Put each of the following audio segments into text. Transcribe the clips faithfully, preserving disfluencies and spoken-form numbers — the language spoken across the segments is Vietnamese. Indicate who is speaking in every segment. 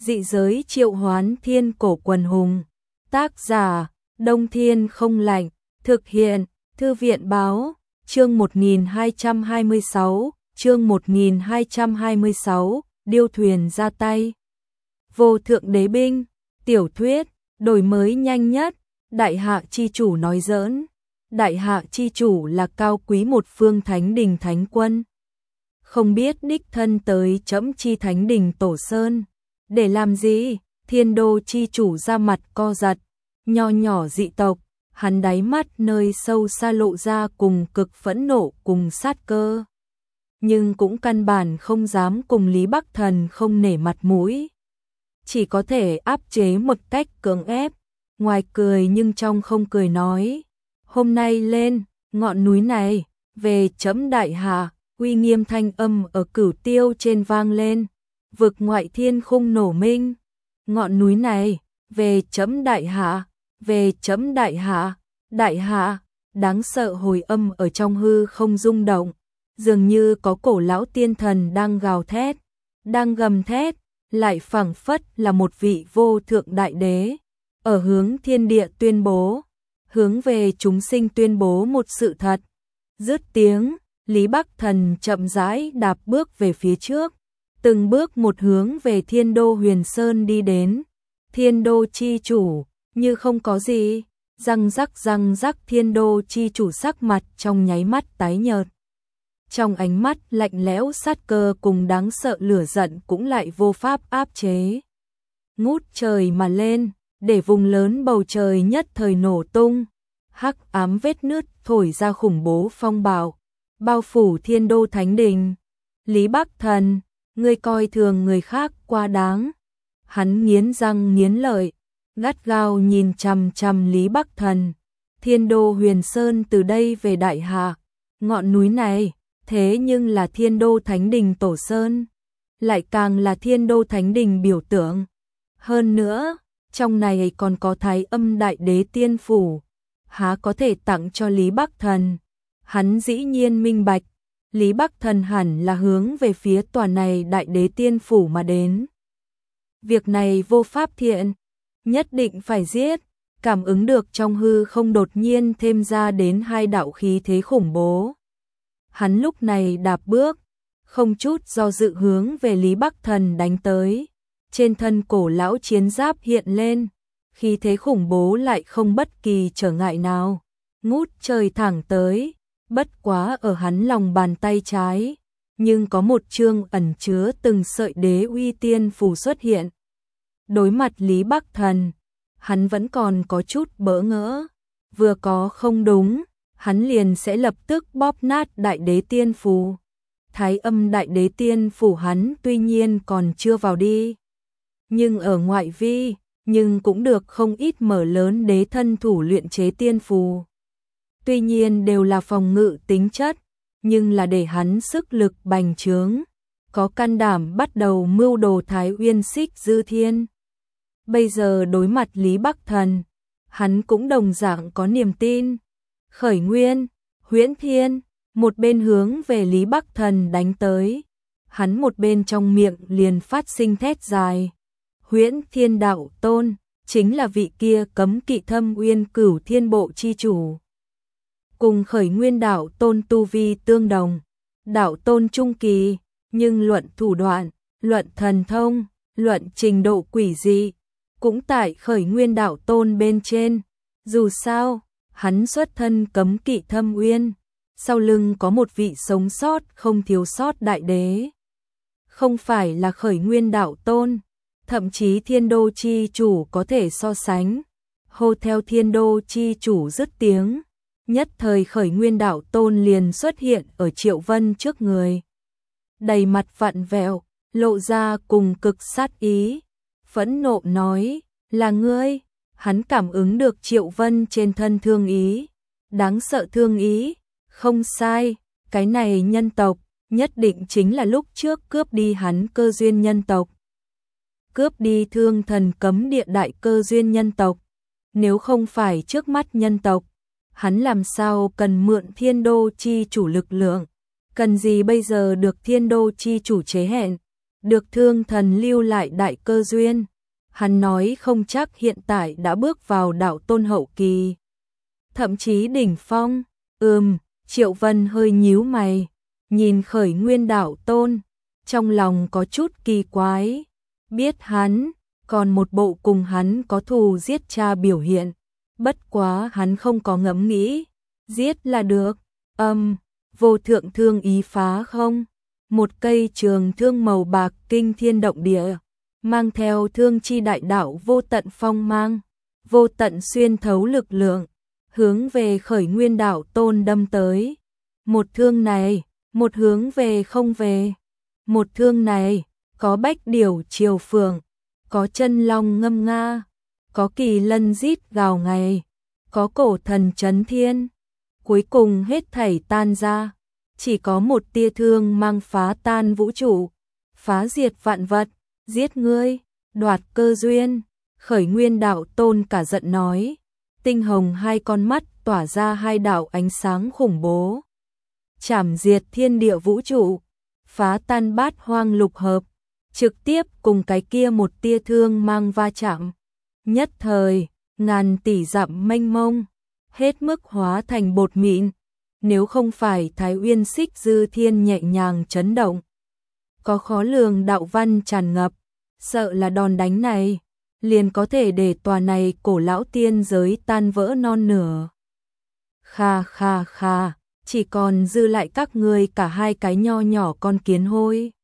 Speaker 1: Dị giới triệu hoán thiên cổ quần hùng. Tác giả, Đông Thiên không lạnh. Thực hiện, Thư viện báo, chương một nghìn hai trăm hai mươi sáu, chương một nghìn hai trăm hai mươi sáu, điêu thuyền ra tay. Vô thượng đế binh, tiểu thuyết, đổi mới nhanh nhất, đại hạ chi chủ nói giỡn. Đại hạ chi chủ là cao quý một phương thánh đình thánh quân. Không biết đích thân tới trẫm chi thánh đình Tổ Sơn. Để làm gì? Thiên đô chi chủ ra mặt co giật, nho nhỏ dị tộc, hắn đáy mắt nơi sâu xa lộ ra cùng cực phẫn nộ cùng sát cơ. Nhưng cũng căn bản không dám cùng Lý Bắc Thần không nể mặt mũi. Chỉ có thể áp chế một cách cưỡng ép, ngoài cười nhưng trong không cười nói. Hôm nay lên, ngọn núi này, về trẫm đại hạ, uy nghiêm thanh âm ở Cửu Tiêu trên vang lên. Vực ngoại thiên khung nổ minh, ngọn núi này, về trẫm đại hạ, về trẫm đại hạ, đại hạ, đáng sợ hồi âm ở trong hư không rung động, dường như có cổ lão tiên thần đang gào thét, đang gầm thét, lại phảng phất là một vị vô thượng đại đế, ở hướng thiên địa tuyên bố, hướng về chúng sinh tuyên bố một sự thật. Dứt tiếng, Lý Bắc Thần chậm rãi đạp bước về phía trước. Từng bước một hướng về Thiên Đô Huyền Sơn đi đến. Thiên Đô chi chủ, như không có gì, răng rắc răng rắc Thiên Đô chi chủ sắc mặt trong nháy mắt tái nhợt. Trong ánh mắt lạnh lẽo sát cơ cùng đáng sợ lửa giận cũng lại vô pháp áp chế. Ngút trời mà lên, để vùng lớn bầu trời nhất thời nổ tung. Hắc ám vết nứt thổi ra khủng bố phong bạo, bao phủ Thiên Đô Thánh Đình. Lý Bắc Thần, ngươi coi thường người khác quá đáng. Hắn nghiến răng nghiến lợi, gắt gao nhìn chằm chằm Lý Bắc Thần. Thiên Đô Huyền Sơn từ đây về đại hạ, ngọn núi này, thế nhưng là Thiên Đô Thánh Đình Tổ Sơn, lại càng là Thiên Đô Thánh Đình biểu tượng. Hơn nữa, trong này còn có Thái Âm Đại Đế Tiên Phủ, há có thể tặng cho Lý Bắc Thần. Hắn dĩ nhiên minh bạch, Lý Bắc Thần hẳn là hướng về phía tòa này Đại Đế Tiên Phủ mà đến. Việc này vô pháp thiện, nhất định phải giết. Cảm ứng được trong hư không đột nhiên thêm ra đến hai đạo khí thế khủng bố. Hắn lúc này đạp bước, không chút do dự hướng về Lý Bắc Thần đánh tới. Trên thân cổ lão chiến giáp hiện lên, khí thế khủng bố lại không bất kỳ trở ngại nào, ngút trời thẳng tới. Bất quá ở hắn lòng bàn tay trái, nhưng có một chương ẩn chứa từng sợi đế uy tiên phù xuất hiện. Đối mặt Lý Bắc Thần, hắn vẫn còn có chút bỡ ngỡ, vừa có không đúng, hắn liền sẽ lập tức bóp nát Đại Đế Tiên Phù. Thái Âm Đại Đế Tiên Phủ hắn tuy nhiên còn chưa vào đi, nhưng ở ngoại vi, nhưng cũng được không ít mở lớn đế thân thủ luyện chế tiên phù. Tuy nhiên đều là phòng ngự tính chất, nhưng là để hắn sức lực bành trướng, có can đảm bắt đầu mưu đồ Thái Uyên Xích Dư Thiên. Bây giờ đối mặt Lý Bắc Thần, hắn cũng đồng dạng có niềm tin. Khởi Nguyên, Huyễn Thiên, một bên hướng về Lý Bắc Thần đánh tới, hắn một bên trong miệng liền phát sinh thét dài. Huyễn Thiên Đạo Tôn, chính là vị kia cấm kỵ Thâm Uyên Cửu Thiên Bộ chi chủ. Cùng Khởi Nguyên Đạo Tôn tu vi tương đồng, Đạo Tôn trung kỳ, nhưng luận thủ đoạn, luận thần thông, luận trình độ quỷ dị, cũng tại Khởi Nguyên Đạo Tôn bên trên. Dù sao, hắn xuất thân cấm kỵ Thâm Uyên, sau lưng có một vị sống sót không thiếu sót đại đế. Không phải là Khởi Nguyên Đạo Tôn, thậm chí Thiên Đô chi chủ có thể so sánh. Hô theo Thiên Đô chi chủ dứt tiếng, nhất thời Khởi Nguyên Đạo Tôn liền xuất hiện ở Triệu Vân trước người. Đầy mặt vặn vẹo, lộ ra cùng cực sát ý, phẫn nộ nói, là ngươi. Hắn cảm ứng được Triệu Vân trên thân thương ý, đáng sợ thương ý, không sai, cái này nhân tộc, nhất định chính là lúc trước cướp đi hắn cơ duyên nhân tộc. Cướp đi Thương Thần Cấm Địa đại cơ duyên nhân tộc, nếu không phải trước mắt nhân tộc, hắn làm sao cần mượn Thiên Đô chi chủ lực lượng, cần gì bây giờ được Thiên Đô chi chủ chế hẹn, được thương thần lưu lại đại cơ duyên. Hắn nói không chắc hiện tại đã bước vào đạo tôn hậu kỳ, thậm chí đỉnh phong. Ừm, Triệu Vân hơi nhíu mày, nhìn Khởi Nguyên đạo tôn, trong lòng có chút kỳ quái. Biết hắn còn một bộ cùng hắn có thù giết cha biểu hiện, bất quá hắn không có ngẫm nghĩ, giết là được. Âm, vô thượng thương ý phá không, một cây trường thương màu bạc kinh thiên động địa, mang theo thương chi đại đạo vô tận phong mang, vô tận xuyên thấu lực lượng, hướng về Khởi Nguyên đạo tôn đâm tới. Một thương này, một hướng về không về. Một thương này, có bách điểu triều phượng, có chân long ngâm nga, có kỳ lân rít gào ngày, có cổ thần chấn thiên. Cuối cùng hết thảy tan ra, chỉ có một tia thương mang phá tan vũ trụ, phá diệt vạn vật, giết ngươi, đoạt cơ duyên. Khởi Nguyên đạo tôn cả giận nói, tinh hồng hai con mắt tỏa ra hai đạo ánh sáng khủng bố, chảm diệt thiên địa vũ trụ, phá tan bát hoang lục hợp, trực tiếp cùng cái kia một tia thương mang va chạm. Nhất thời, ngàn tỷ dặm mênh mông, hết mức hóa thành bột mịn. Nếu không phải Thái Uyên Xích Dư Thiên nhẹ nhàng chấn động, có khó lường đạo văn tràn ngập, sợ là đòn đánh này liền có thể để tòa này cổ lão tiên giới tan vỡ non nửa. Kha kha kha, chỉ còn dư lại các ngươi cả hai cái nho nhỏ con kiến hôi.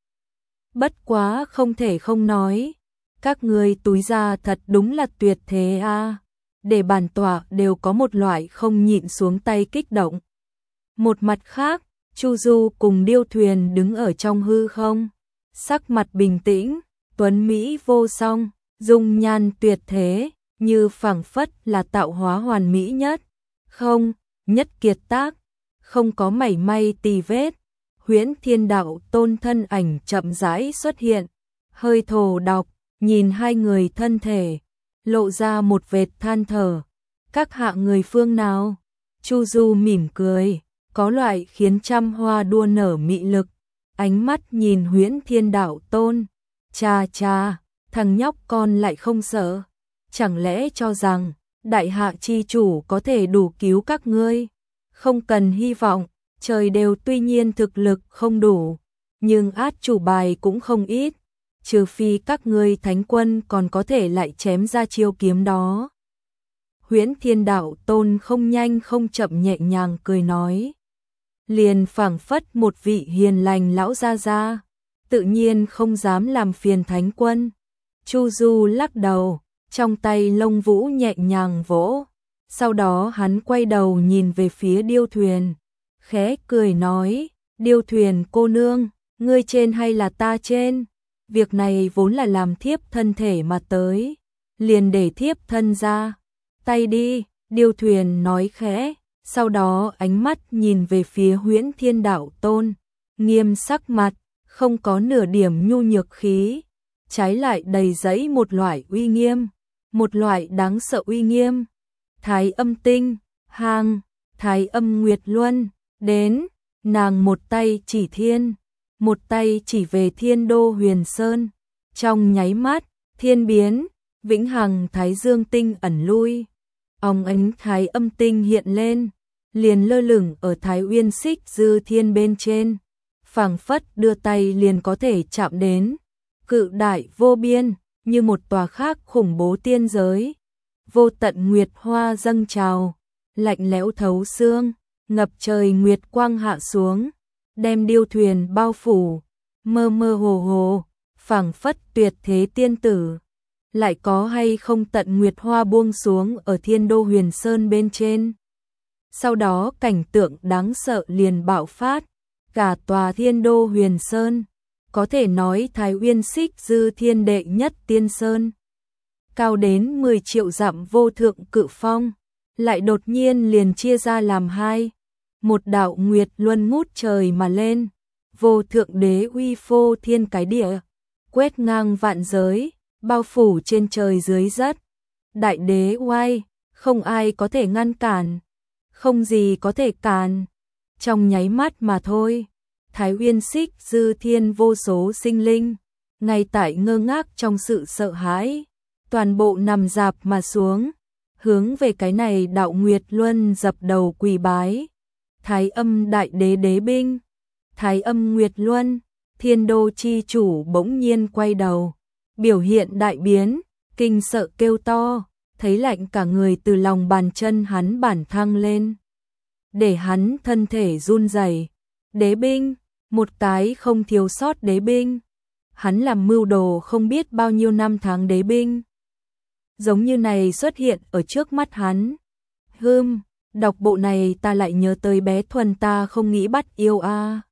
Speaker 1: Bất quá không thể không nói, các ngươi túi ra thật đúng là tuyệt thế a. À. Để bản tọa đều có một loại không nhịn xuống tay kích động. Một mặt khác, Chu Du cùng Điêu Thuyền đứng ở trong hư không, sắc mặt bình tĩnh, tuấn mỹ vô song, dung nhan tuyệt thế, như phảng phất là tạo hóa hoàn mỹ nhất. Không, nhất kiệt tác, không có mảy may tì vết. Huyễn Thiên đạo tôn thân ảnh chậm rãi xuất hiện, hơi thổ đọc, nhìn hai người thân thể, lộ ra một vệt than thở. Các hạ người phương nào? Chu Du mỉm cười, có loại khiến trăm hoa đua nở mị lực, ánh mắt nhìn Huyễn Thiên đạo tôn. Cha cha, thằng nhóc con lại không sợ, chẳng lẽ cho rằng đại hạ chi chủ có thể đủ cứu các ngươi? Không cần hy vọng, trời đều tuy nhiên thực lực không đủ, nhưng át chủ bài cũng không ít, trừ phi các ngươi thánh quân còn có thể lại chém ra chiêu kiếm đó. Huyễn Thiên đạo tôn không nhanh không chậm nhẹ nhàng cười nói, liền phảng phất một vị hiền lành lão gia gia, tự nhiên không dám làm phiền thánh quân. Chu Du lắc đầu, trong tay lông vũ nhẹ nhàng vỗ, sau đó hắn quay đầu nhìn về phía Điêu Thuyền, khẽ cười nói, Điêu Thuyền cô nương, ngươi trên hay là ta trên? Việc này vốn là làm thiếp thân thể mà tới, liền để thiếp thân ra tay đi. Điêu Thuyền nói khẽ, sau đó ánh mắt nhìn về phía Huyễn Thiên đạo tôn, nghiêm sắc mặt, không có nửa điểm nhu nhược khí, trái lại đầy dẫy một loại uy nghiêm, một loại đáng sợ uy nghiêm. Thái Âm tinh, hàng, Thái Âm Nguyệt Luân, đến. Nàng một tay chỉ thiên, một tay chỉ về Thiên Đô Huyền Sơn, trong nháy mắt, thiên biến, vĩnh hằng Thái Dương tinh ẩn lui, óng ánh Thái Âm tinh hiện lên, liền lơ lửng ở Thái Uyên Xích Dư Thiên bên trên, phảng phất đưa tay liền có thể chạm đến, cự đại vô biên, như một tòa khác khủng bố tiên giới. Vô tận nguyệt hoa dâng trào, lạnh lẽo thấu xương, ngập trời nguyệt quang hạ xuống, đem Điêu Thuyền bao phủ, mơ mơ hồ hồ, phảng phất tuyệt thế tiên tử. Lại có hay không tận nguyệt hoa buông xuống ở Thiên Đô Huyền Sơn bên trên. Sau đó cảnh tượng đáng sợ liền bạo phát, cả tòa Thiên Đô Huyền Sơn, có thể nói Thái Uyên Xích Dư Thiên đệ nhất tiên sơn, cao đến mười triệu dặm vô thượng cự phong, lại đột nhiên liền chia ra làm hai, một đạo nguyệt luân ngút trời mà lên, vô thượng đế uy phô thiên cái địa, quét ngang vạn giới, bao phủ trên trời dưới đất. Đại đế oai, không ai có thể ngăn cản, không gì có thể cản. Trong nháy mắt mà thôi, Thái Uyên Xích Dư Thiên vô số sinh linh, ngay tại ngơ ngác trong sự sợ hãi, toàn bộ nằm dạp mà xuống, hướng về cái này Đạo Nguyệt Luân dập đầu quỳ bái. Thái Âm Đại Đế đế binh, Thái Âm Nguyệt Luân, Thiên Đô chi chủ bỗng nhiên quay đầu, biểu hiện đại biến, kinh sợ kêu to, thấy lạnh cả người từ lòng bàn chân hắn bản thăng lên, để hắn thân thể run rẩy. Đế binh, một cái không thiếu sót đế binh. Hắn làm mưu đồ không biết bao nhiêu năm tháng đế binh. Giống như này xuất hiện ở trước mắt hắn. Hừm, đọc bộ này ta lại nhớ tới bé Thuần ta không nghĩ bắt yêu a. À.